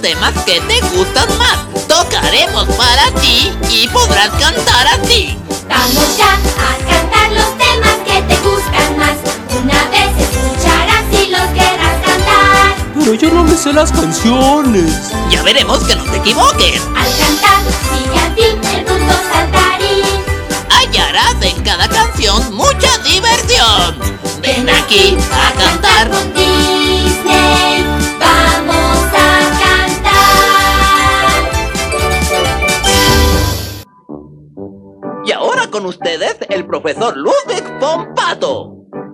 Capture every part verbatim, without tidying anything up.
temas que te gustan más. Tocaremos para ti y podrás cantar así. Vamos ya a cantar los temas que te gustan más. Una vez escucharás y los querrás cantar. Pero yo no me sé las canciones. Ya veremos que no te equivoques. Al cantar, sigue a ti el punto saltarín. Hallarás en cada canción mucha diversión. Ven aquí a cantar con Disney. Vamos a cantar. Y ahora con ustedes el profesor Ludwig von Pato.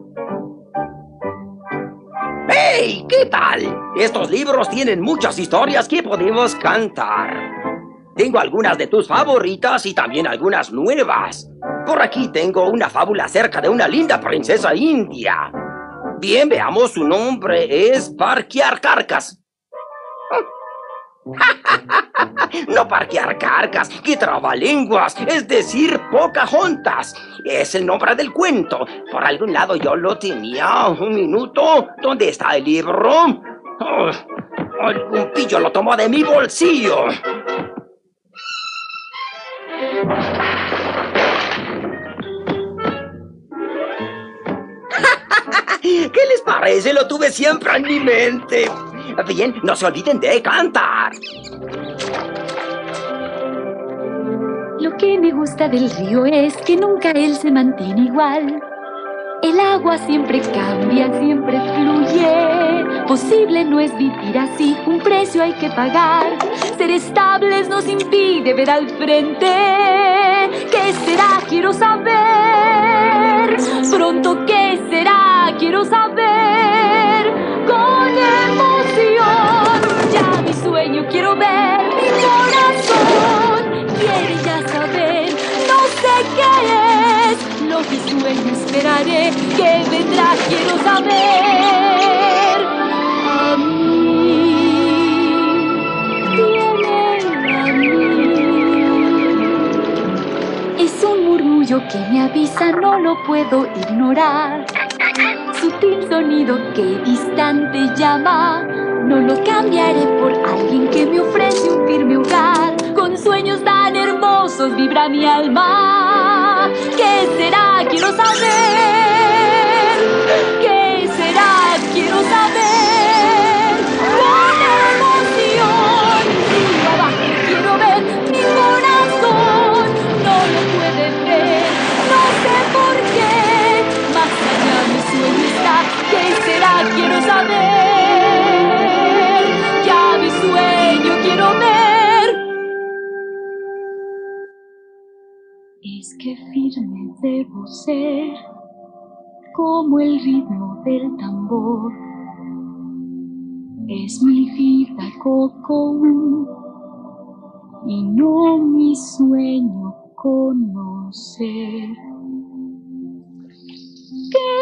¡Hey! ¿Qué tal? Estos libros tienen muchas historias que podemos cantar. Tengo algunas de tus favoritas y también algunas nuevas. Por aquí tengo una fábula acerca de una linda princesa india. Bien, veamos, su nombre es Parquiarcarcas. No Parquiarcarcas, que trabalenguas, es decir, Pocahontas. Es el nombre del cuento. Por algún lado yo lo tenía. Un minuto. ¿Dónde está el libro? Oh, algún pillo lo tomó de mi bolsillo. ¿Qué les parece? Lo tuve siempre en mi mente. Bien, no se olviden de cantar. Lo que me gusta del río es que nunca él se mantiene igual. El agua siempre cambia, siempre fluye. Posible no es vivir así, un precio hay que pagar. Ser estables nos impide ver al frente. ¿Qué será? Quiero saber. Pronto, ¿qué será? Quiero saber. Con emoción, ya mi sueño quiero ver. Mi corazón quiere ya saber. No sé qué es lo que sueño, esperaré que vendrá, quiero saber. A mí, tiene a mí. Es un murmullo que me avisa, no lo puedo ignorar. Sutil sonido que distante llama. No lo cambiaré por alguien que me ofrece un firme hogar. Con sueños tan hermosos vibra mi alma. ¿Qué será? Quiero saber. ¿Qué será? Quiero saber. Con emoción, arriba abajo quiero ver. Mi corazón no lo puede ver. No sé por qué. Más allá mi sueño está. ¿Qué será? Quiero saber. Ya mi sueño quiero ver. Es que firme debo ser, como el ritmo del tambor. Es mi vida coco y no mi sueño conocer. ¿Qué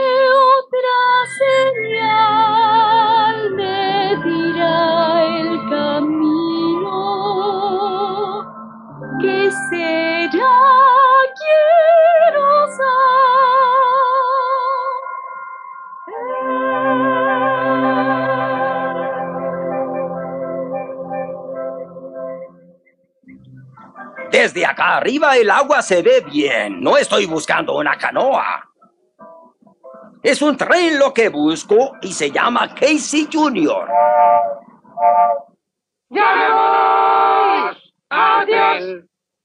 otra señal me dirá el camino? ¿Qué será? Quiero saber. Desde acá arriba el agua se ve bien. No estoy buscando una canoa. Es un tren lo que busco y se llama Casey junior ¡Ya! ¡Adiós!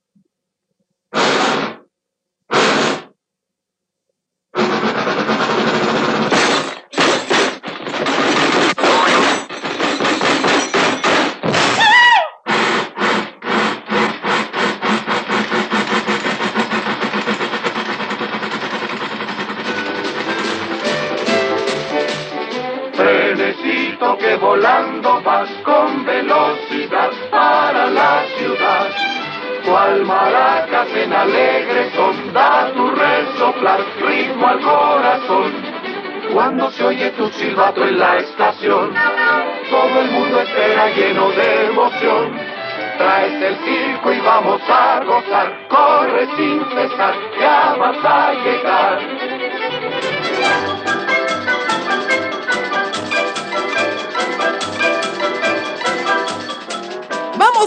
Trenecito que volando vas con velocidad para la ciudad. Cual maracas en alegre son, da tu resoplar ritmo al corazón. Cuando se oye tu silbato en la estación, todo el mundo espera lleno de emoción. Traes el circo y vamos a gozar, corre sin cesar, ya vas a llegar.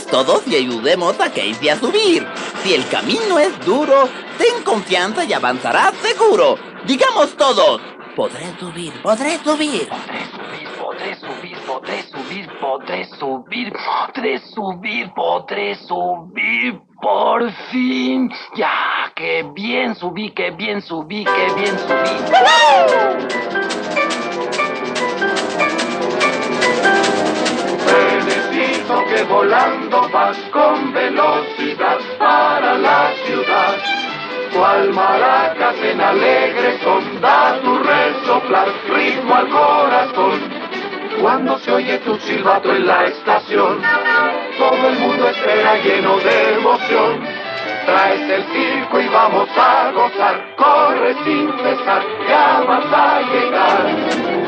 todos y ayudemos a Casey a subir. Si el camino es duro, ten confianza y avanzarás seguro. Digamos todos: podré subir, podré subir. Podré subir, podré subir, podré subir, podré subir, podré subir, por fin. Ya, qué bien subí, qué bien subí, qué bien subí. Felicito que volando vas con velocidad para la ciudad. Cual maracas en alegre son, da tu resoplar ritmo al corazón. Cuando se oye tu silbato en la estación, todo el mundo espera lleno de emoción. Traes el circo y vamos a gozar, corre sin cesar, ya vas a llegar.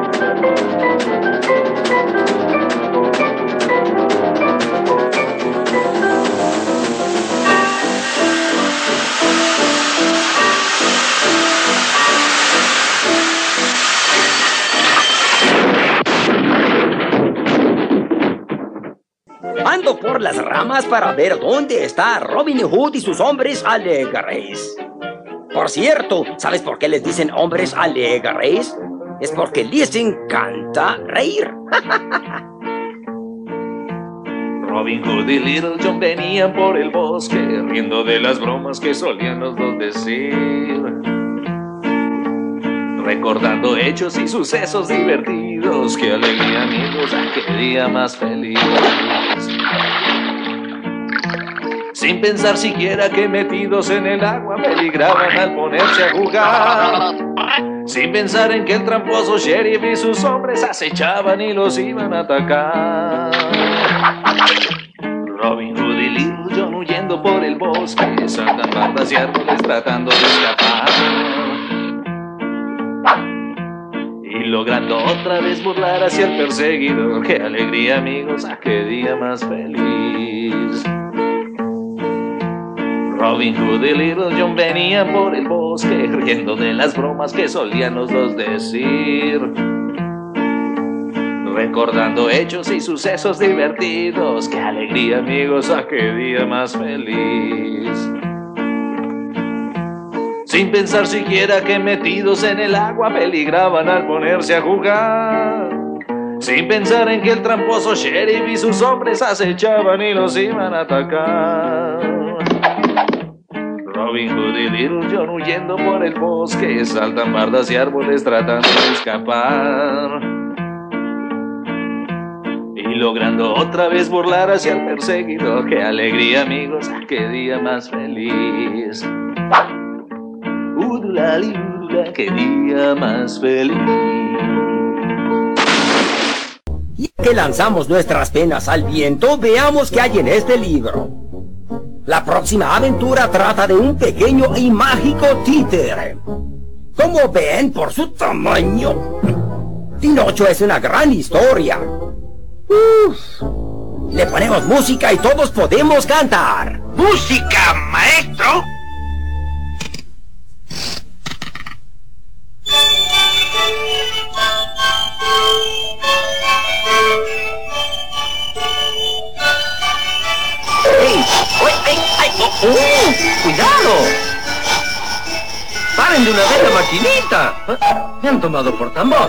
Ando por las ramas para ver dónde está Robin Hood y sus hombres alegres. Por cierto, ¿sabes por qué les dicen hombres alegres? Es porque les encanta reír. Robin Hood y Little John venían por el bosque, riendo de las bromas que solían los dos decir, recordando hechos y sucesos divertidos. ¡Qué alegría, amigos! ¡Qué día más feliz! Sin pensar siquiera que metidos en el agua peligraban al ponerse a jugar. Sin pensar en que el tramposo sheriff y sus hombres acechaban y los iban a atacar. Robin Hood y Little John huyendo por el bosque, saltan bandas y árboles tratando de escapar, y logrando otra vez burlar hacia el perseguidor. ¡Qué alegría, amigos! ¡Ah, qué día más feliz! Robin Hood y Little John venían por el bosque, riendo de las bromas que solían los dos decir, recordando hechos y sucesos divertidos. ¡Qué alegría, amigos! ¡Ah, qué día más feliz! Sin pensar siquiera que metidos en el agua peligraban al ponerse a jugar. Sin pensar en que el tramposo sheriff y sus hombres acechaban y los iban a atacar. Robin Hood y Little John huyendo por el bosque, saltan bardas y árboles tratando de escapar, y logrando otra vez burlar hacia el perseguidor. ¡Qué alegría, amigos! ¡Ah, qué día más feliz! Udulali, udula, qué día más feliz. Y que lanzamos nuestras penas al viento, veamos qué hay en este libro. La próxima aventura trata de un pequeño y mágico títere. Como ven por su tamaño, Pinocho es una gran historia. Uf. Le ponemos música y todos podemos cantar. ¡Música, maestro! ¡Ey! ¡Ey! ¡Ay! ¡Oh! ¡Oh! ¡Cuidado! ¡Paren de una vez la maquinita! Me han tomado por tambor.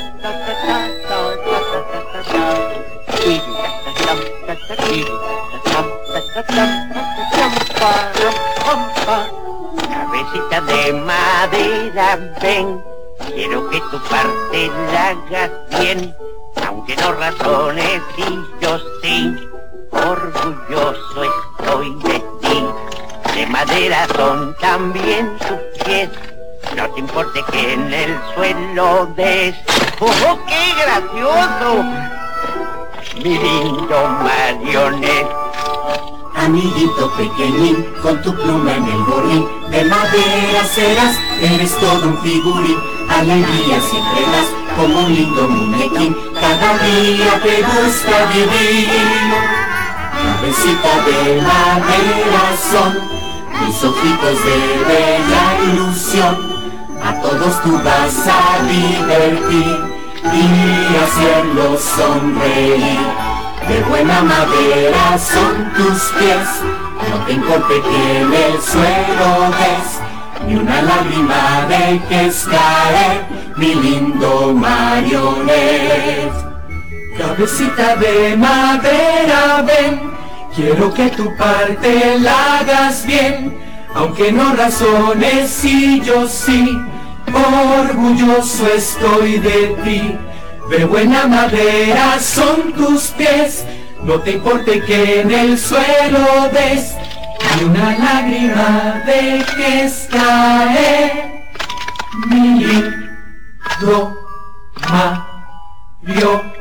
Cabecita de madera, ven. Quiero que tu parte la hagas bien. Aunque no razones y yo sí, orgulloso estoy de ti. De madera son también tus pies. No te importe que en el suelo des. ¡Oh, qué gracioso! Mi lindo marioneta. Amiguito pequeñín, con tu pluma en el gorrín, de madera serás, eres todo un figurín. Alegría siempre das, como un lindo muñequín. Cada día te gusta vivir. Cabecita de madera son tus ojitos de bella ilusión. A todos tú vas a divertir y hacerlos sonreír. de buena madera son tus pies. No te importe que en el suelo des, ni una lágrima dejes caer, mi lindo marionette. Cabecita de madera, ven, quiero que tu parte la hagas bien, aunque no razones y yo sí, orgulloso estoy de ti. De buena madera son tus pies, no te importe que en el suelo des, ni una lágrima dejes caer, mi lindo marionette.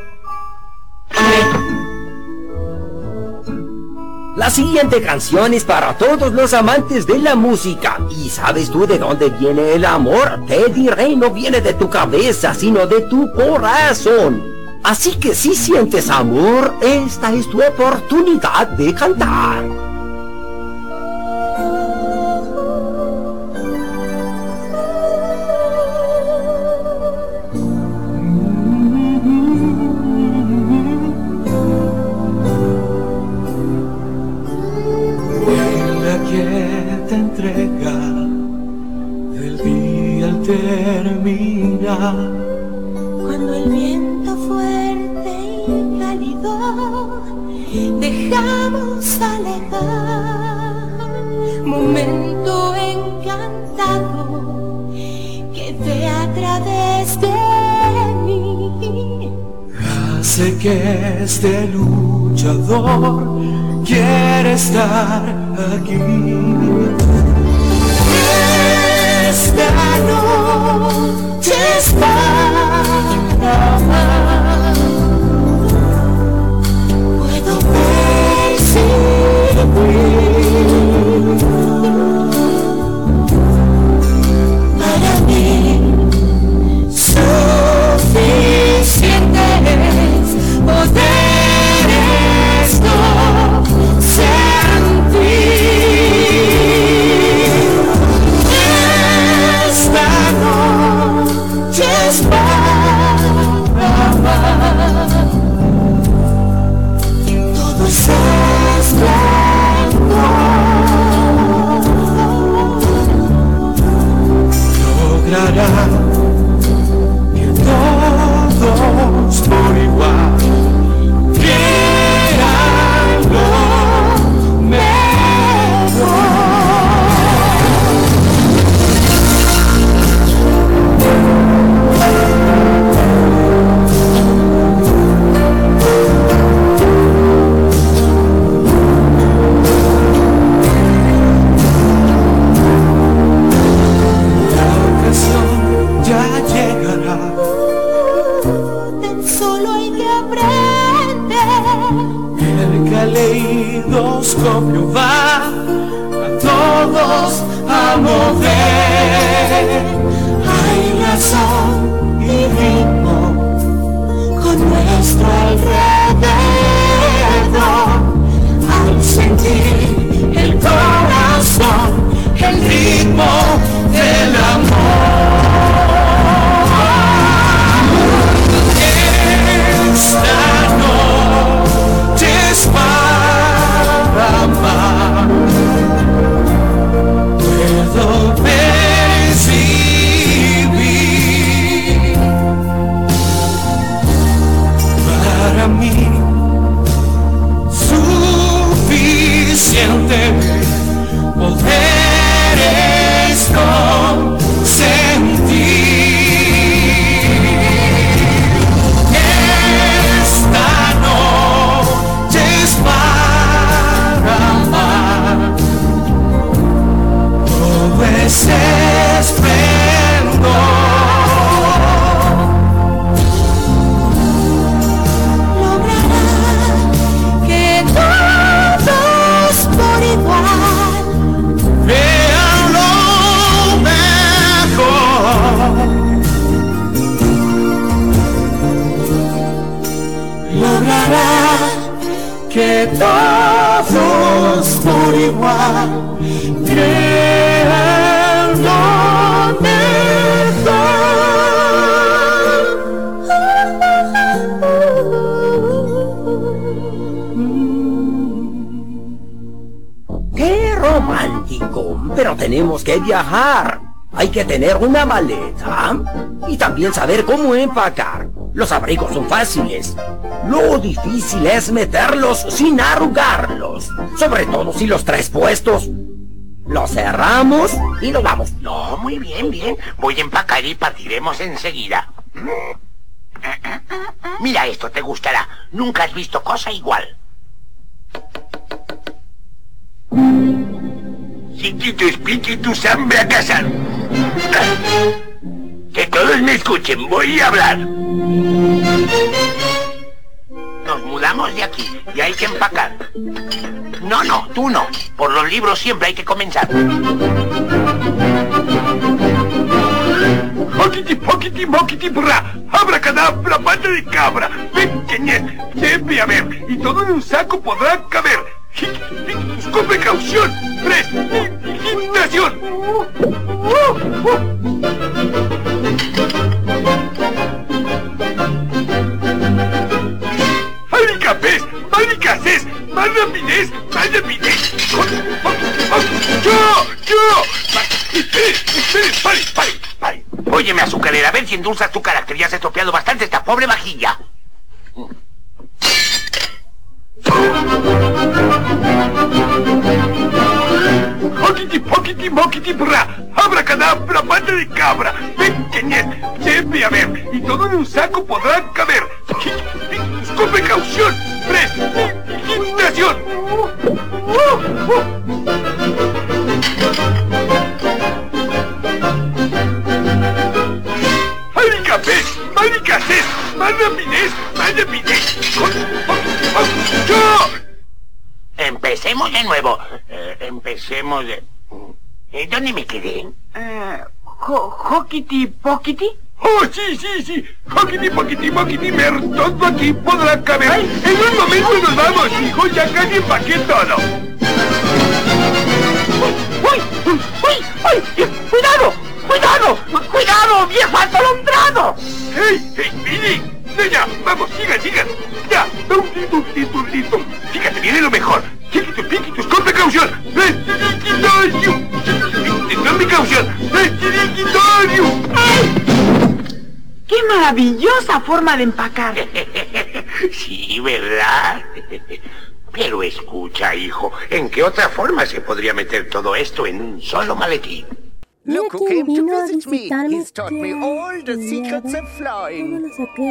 La siguiente canción es para todos los amantes de la música. ¿Y sabes tú de dónde viene el amor? Te diré, no viene de tu cabeza, sino de tu corazón. Así que si sientes amor, esta es tu oportunidad de cantar. Entrega del día al terminar, cuando el viento fuerte y cálido dejamos alejar, momento encantado que ve a través de mí, hace que este luchador quiere estar aquí. Esta noche es para amar, puedo percibir para mí suficiente es poder esto sentir. Esta noche es para amar, todo es esplendor. Logrará que todos por igual quieran lo mejor. Ya llegará. Tan solo hay que aprender. El caleidoscopio va a todos a mover. Hay razón y ritmo con nuestro alrededor. Al sentir el corazón, el ritmo del amor. Esta noche es para amar, puedo percibir para mí suficiente poder esto sentir. Es esplendor. Logrará que todos por igual vean lo mejor. Logrará que todos por igual crean lo mejor. romántico, pero tenemos que viajar. Hay que tener una maleta y también saber cómo empacar. Los abrigos son fáciles. Lo difícil es meterlos sin arrugarlos. Sobre todo si los traes puestos. Los cerramos y nos vamos. No, muy bien, bien. Voy a empacar y partiremos enseguida. Mira esto, te gustará. Nunca has visto cosa igual. Chiquitos, piquitos, hambre a cazar. Que todos me escuchen, voy a hablar. Nos mudamos de aquí y hay que empacar. No, no, tú no. Por los libros siempre hay que comenzar. Poquiti, poquiti, moquiti, bra. Abracadabra, pata de cabra. Ven, ñet, debe haber. Y todo en un saco podrá caber. Con precaución. Prestigitación. Maricapés, maricacés, más rapidez, más rapidez. Yo, yo. Espere, espere, pare, pare, pare. Óyeme, azucarera, a ver si endulzas tu carácter. Ya has estropeado bastante esta pobre vajilla. Poquiti, poquiti, moquiti, bra. Abracadabra, pata de cabra. Ven, ñet, debe haber. Y todo en un saco podrá caber. Con precaución. Prestigitación. Maricapés, maricacés, más rapidez, más rapidez. ¡Yo! Empecemos de nuevo. Eh, empecemos de... ¿Eh, ¿Dónde me quedé? Uh, ¿Hockity Pockity? ¡Oh, sí, sí, sí! ¡Hockity, pockity, mockity, mer! Todo aquí podrá caber. ¡Ay! En un momento nos vamos, hijo. Ya casi empaqué todo. ¡Uy! ¡Uy! ¡Uy! ¡Uy! ¡Cuidado! ¡Cuidado! ¡Cuidado, viejo atolondrado! ¡Hey! ¡Hey, Billy! ¡Ya, ya! ¡Vamos, sigan, sigan! ¡Ya! ¡Tantito, tantito, tantito! Fíjate, viene lo mejor. Chiquitos, piquitos, con precaución. ¡Prestigitario! ¡Con precaución! ¡Prestigitario! ¡Qué maravillosa forma de empacar! Sí, ¿verdad? Pero escucha, hijo, ¿en qué otra forma se podría meter todo esto en un solo maletín? Look who came to visit me. He's taught me all the secrets of flying.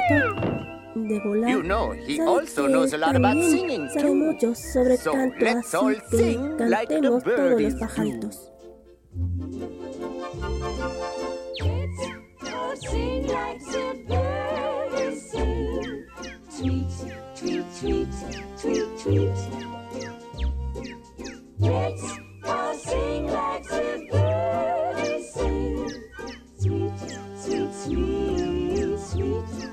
You know, he also knows a lot about singing too. So let's all sing like the birdies do. Sing like the birdies sing. Tweet, tweet, tweet, tweet, tweet. Let's all sing like the birdies sing. Sweet, sweet, sweet, sweet.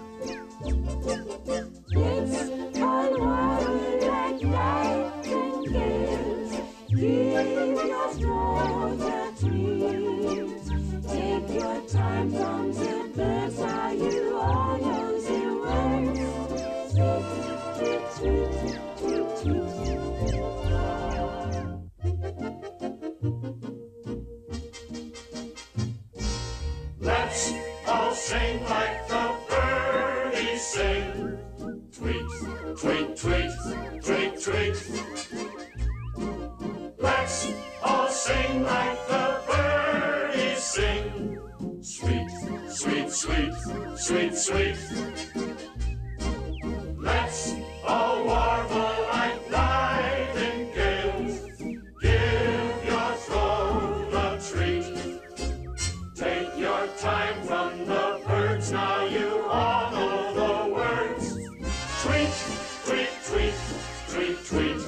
Let's all water like nightingales. Give your throat a treat. Take your time from the birds, are you all know the words? Sweet, sweet, sweet, sweet, sweet. Let's all sing like the birdies sing. Tweet, tweet, tweet, tweet, tweet. Let's all sing like the birdies sing. Sweet, sweet, sweet, sweet, sweet. Let's all warble like nightingales. Give your throat a treat. Take your time from the birds, now you all know the words. Tweet, tweet, tweet, tweet, tweet.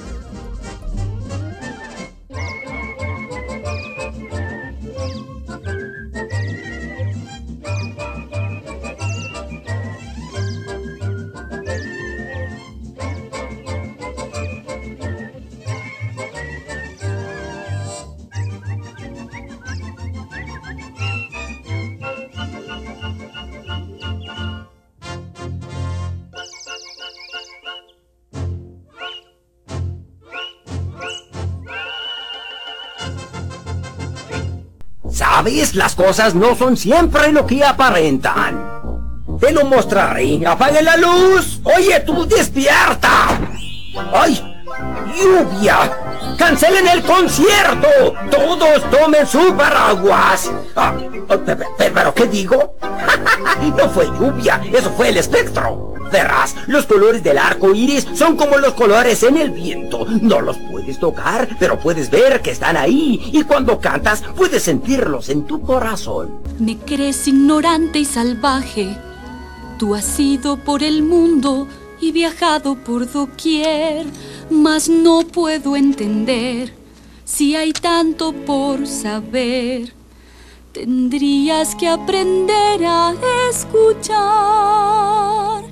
¿Sabes? Las cosas no son siempre lo que aparentan. Te lo mostraré. ¡Apague la luz! ¡Oye, tú, despierta! ¡Ay! ¡Lluvia! ¡Cancelen el concierto! ¡Todos tomen su paraguas! Ah, pero, ¿pero qué digo? No fue lluvia, eso fue el espectro. Verás, los colores del arco iris son como los colores en el viento. No los puedes tocar, pero puedes ver que están ahí. Y cuando cantas, puedes sentirlos en tu corazón. Me crees ignorante y salvaje. Tú has ido por el mundo y viajado por doquier, mas no puedo entender si hay tanto por saber. Tendrías que aprender a escuchar,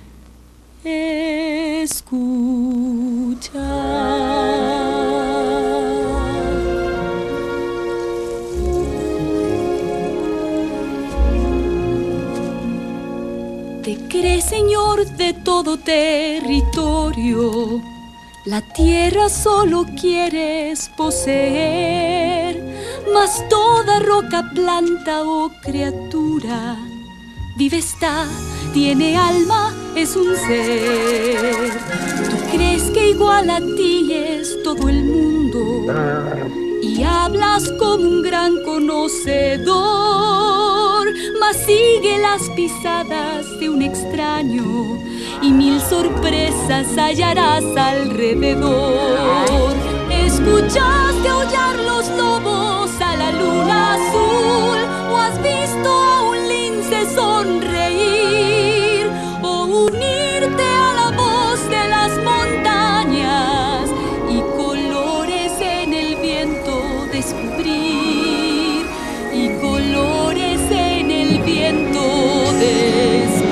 escuchar. Te crees señor de todo territorio, la tierra solo quieres poseer, mas toda roca, planta o criatura vive está, tiene alma, es un ser. Tú crees que igual a ti es todo el mundo y hablas como un gran conocedor, mas sigue las pisadas de un extraño y mil sorpresas hallarás alrededor. ¿Escuchaste aullar los lobos a la luna azul? ¿O has visto a un lince sonreír? ¿O unirte a la voz de las montañas y colores en el viento descubrir? Y colores en el viento descubrir.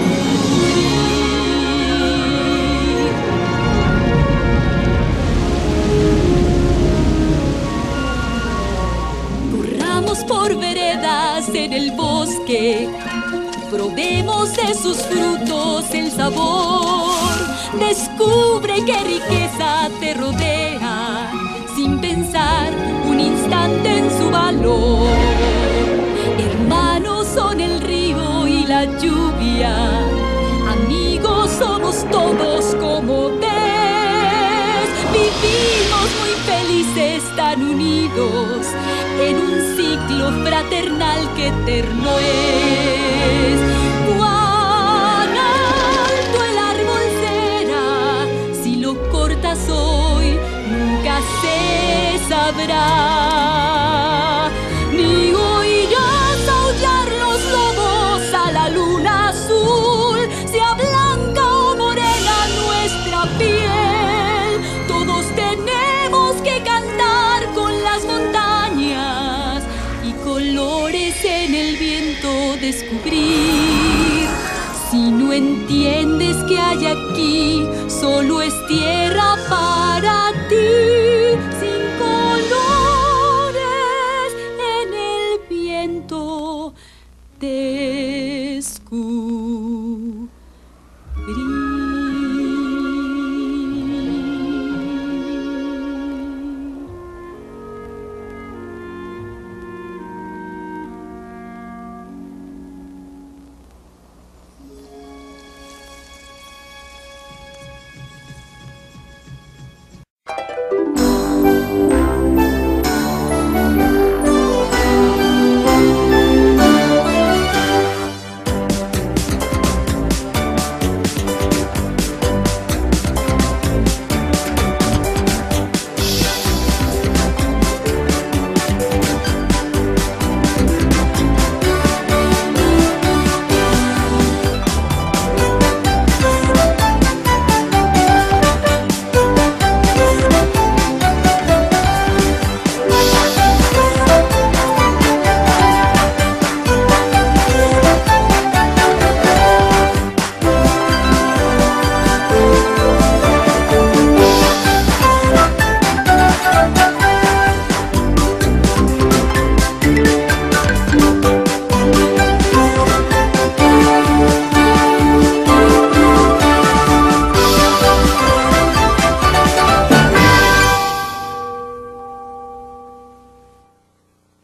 Por veredas en el bosque, probemos de sus frutos el sabor. Descubre qué riqueza te rodea, sin pensar un instante en su valor. Hermanos son el río y la lluvia, amigos somos todos como ves. Vivimos muy felices tan unidos en un ciclo fraternal que eterno es. Cuán alto el árbol será, si lo cortas hoy, nunca se sabrá. Ni oirás aullar los lobos a la luna azul, sea blanca o morena nuestra piel. Todos tenemos que cantar con las montañas y colores en el viento descubrir. Si no entiendes que hay aquí, solo es tierra para ti.